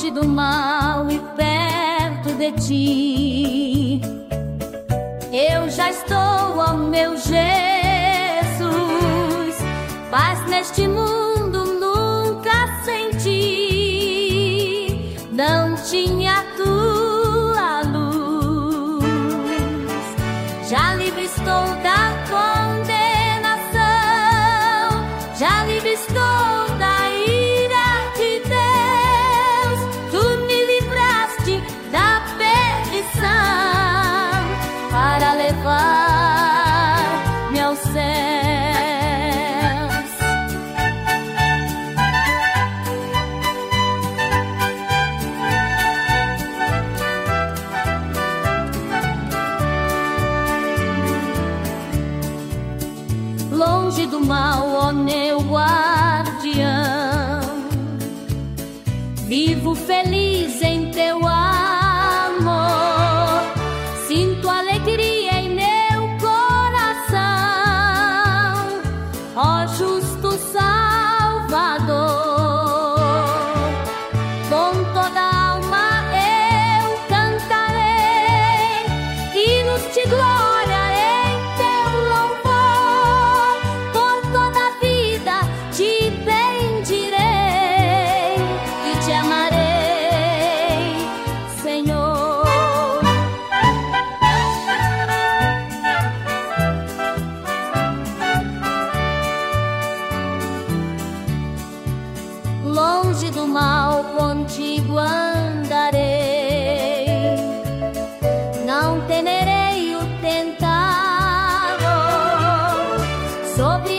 longe do mal e perto de ti. Eu já estou, ó meu Jesus, paz neste mundo nunca senti, não tinha tua luz. Já livre estou da condenação, já livre estou da ira de Deus. Tu me livraste da perdição para levar-me aos céus. Longe do mal, ó meu guardião, vivo feliz em teu amor, sinto alegria em meu coração, ó justo Salvador. Com toda a alma eu cantarei hinos de glória em teu louvor, por toda a vida te bendirei e te amarei, Senhor. Longe do mal contigo andarei, não temerei o tentador, sobre